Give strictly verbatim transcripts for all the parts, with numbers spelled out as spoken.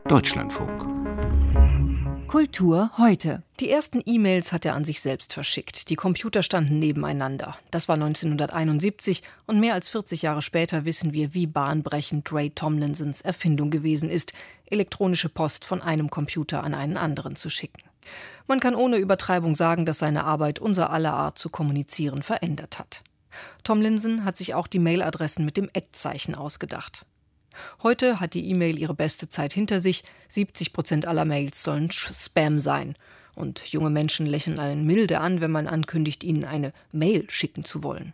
Deutschlandfunk. Kultur heute. Die ersten E-Mails hat er an sich selbst verschickt. Die Computer standen nebeneinander. Das war neunzehnhunderteinundsiebzig und mehr als vierzig Jahre später wissen wir, wie bahnbrechend Ray Tomlinsons Erfindung gewesen ist, elektronische Post von einem Computer an einen anderen zu schicken. Man kann ohne Übertreibung sagen, dass seine Arbeit unser aller Art zu kommunizieren verändert hat. Tomlinson hat sich auch die Mailadressen mit dem Ad-Zeichen ausgedacht. Heute hat die E-Mail ihre beste Zeit hinter sich. siebzig Prozent aller Mails sollen Spam sein. Und junge Menschen lächeln einen milde an, wenn man ankündigt, ihnen eine Mail schicken zu wollen.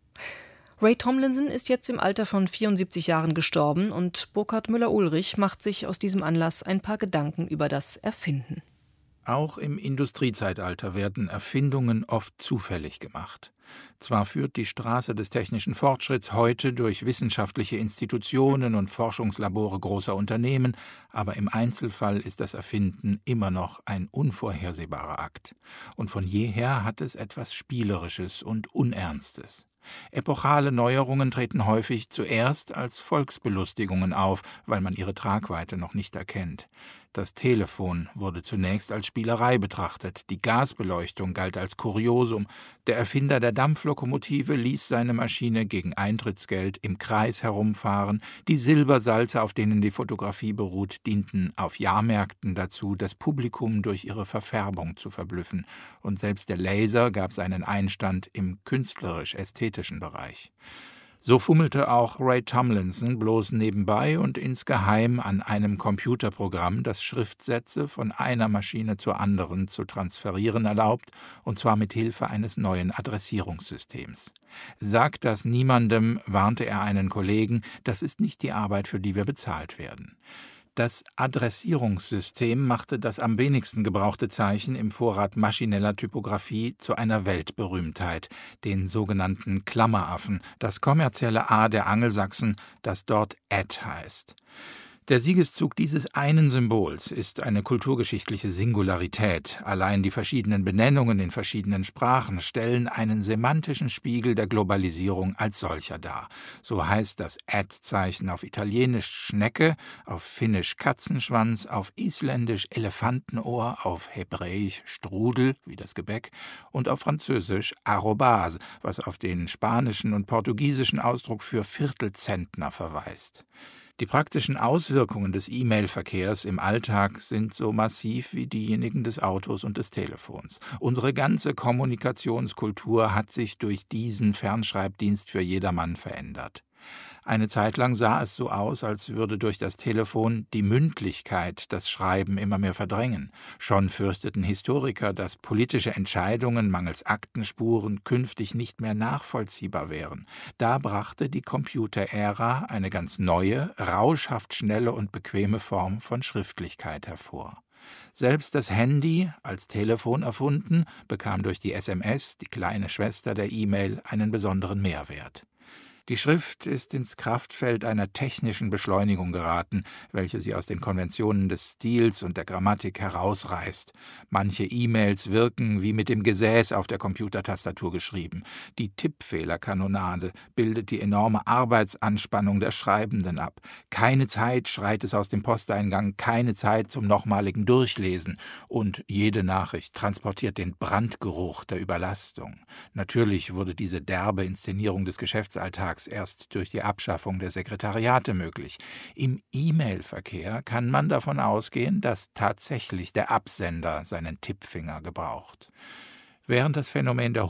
Ray Tomlinson ist jetzt im Alter von vierundsiebzig Jahren gestorben und Burkhard Müller-Ulrich macht sich aus diesem Anlass ein paar Gedanken über das Erfinden. Auch im Industriezeitalter werden Erfindungen oft zufällig gemacht. Zwar führt die Straße des technischen Fortschritts heute durch wissenschaftliche Institutionen und Forschungslabore großer Unternehmen, aber im Einzelfall ist das Erfinden immer noch ein unvorhersehbarer Akt. Und von jeher hat es etwas Spielerisches und Unernstes. Epochale Neuerungen treten häufig zuerst als Volksbelustigungen auf, weil man ihre Tragweite noch nicht erkennt. Das Telefon wurde zunächst als Spielerei betrachtet, die Gasbeleuchtung galt als Kuriosum, der Erfinder der Dampflokomotive ließ seine Maschine gegen Eintrittsgeld im Kreis herumfahren, die Silbersalze, auf denen die Fotografie beruht, dienten auf Jahrmärkten dazu, das Publikum durch ihre Verfärbung zu verblüffen, und selbst der Laser gab seinen Einstand im künstlerisch-ästhetischen Bereich. So fummelte auch Ray Tomlinson bloß nebenbei und insgeheim an einem Computerprogramm, das Schriftsätze von einer Maschine zur anderen zu transferieren erlaubt, und zwar mit Hilfe eines neuen Adressierungssystems. Sagt das niemandem, warnte er einen Kollegen, das ist nicht die Arbeit, für die wir bezahlt werden. Das Adressierungssystem machte das am wenigsten gebrauchte Zeichen im Vorrat maschineller Typografie zu einer Weltberühmtheit, den sogenannten Klammeraffen, das kommerzielle A der Angelsachsen, das dort Ad heißt. Der Siegeszug dieses einen Symbols ist eine kulturgeschichtliche Singularität. Allein die verschiedenen Benennungen in verschiedenen Sprachen stellen einen semantischen Spiegel der Globalisierung als solcher dar. So heißt das Ad-Zeichen auf Italienisch Schnecke, auf Finnisch Katzenschwanz, auf Isländisch Elefantenohr, auf Hebräisch Strudel, wie das Gebäck, und auf Französisch Arrobase, was auf den spanischen und portugiesischen Ausdruck für Viertelzentner verweist. Die praktischen Auswirkungen des E-Mail-Verkehrs im Alltag sind so massiv wie diejenigen des Autos und des Telefons. Unsere ganze Kommunikationskultur hat sich durch diesen Fernschreibdienst für jedermann verändert. Eine Zeit lang sah es so aus, als würde durch das Telefon die Mündlichkeit das Schreiben immer mehr verdrängen. Schon fürchteten Historiker, dass politische Entscheidungen mangels Aktenspuren künftig nicht mehr nachvollziehbar wären. Da brachte die Computerära eine ganz neue, rauschhaft schnelle und bequeme Form von Schriftlichkeit hervor. Selbst das Handy, als Telefon erfunden, bekam durch die S M S, die kleine Schwester der E-Mail, einen besonderen Mehrwert. Die Schrift ist ins Kraftfeld einer technischen Beschleunigung geraten, welche sie aus den Konventionen des Stils und der Grammatik herausreißt. Manche E-Mails wirken wie mit dem Gesäß auf der Computertastatur geschrieben. Die Tippfehlerkanonade bildet die enorme Arbeitsanspannung der Schreibenden ab. Keine Zeit schreit es aus dem Posteingang, keine Zeit zum nochmaligen Durchlesen. Und jede Nachricht transportiert den Brandgeruch der Überlastung. Natürlich wurde diese derbe Inszenierung des Geschäftsalltags erst durch die Abschaffung der Sekretariate möglich. Im E-Mail-Verkehr kann man davon ausgehen, dass tatsächlich der Absender seinen Tippfinger gebraucht. Während das Phänomen der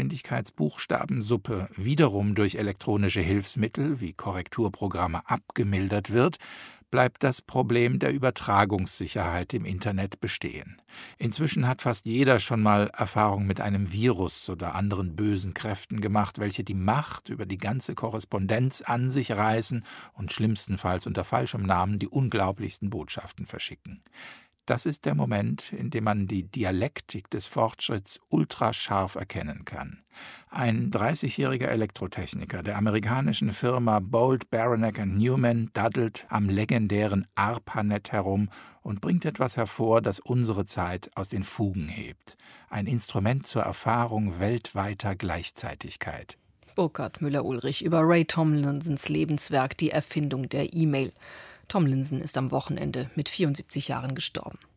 Hochgeschwindigkeitsbuchstabensuppe wiederum durch elektronische Hilfsmittel wie Korrekturprogramme abgemildert wird, bleibt das Problem der Übertragungssicherheit im Internet bestehen. Inzwischen hat fast jeder schon mal Erfahrung mit einem Virus oder anderen bösen Kräften gemacht, welche die Macht über die ganze Korrespondenz an sich reißen und schlimmstenfalls unter falschem Namen die unglaublichsten Botschaften verschicken. Das ist der Moment, in dem man die Dialektik des Fortschritts ultrascharf erkennen kann. Ein dreißigjähriger Elektrotechniker der amerikanischen Firma Bolt, Beranek and Newman daddelt am legendären ARPANET herum und bringt etwas hervor, das unsere Zeit aus den Fugen hebt. Ein Instrument zur Erfahrung weltweiter Gleichzeitigkeit. Burkhard Müller-Ulrich über Ray Tomlinsons Lebenswerk, die Erfindung der E-Mail. Tomlinson ist am Wochenende mit vierundsiebzig Jahren gestorben.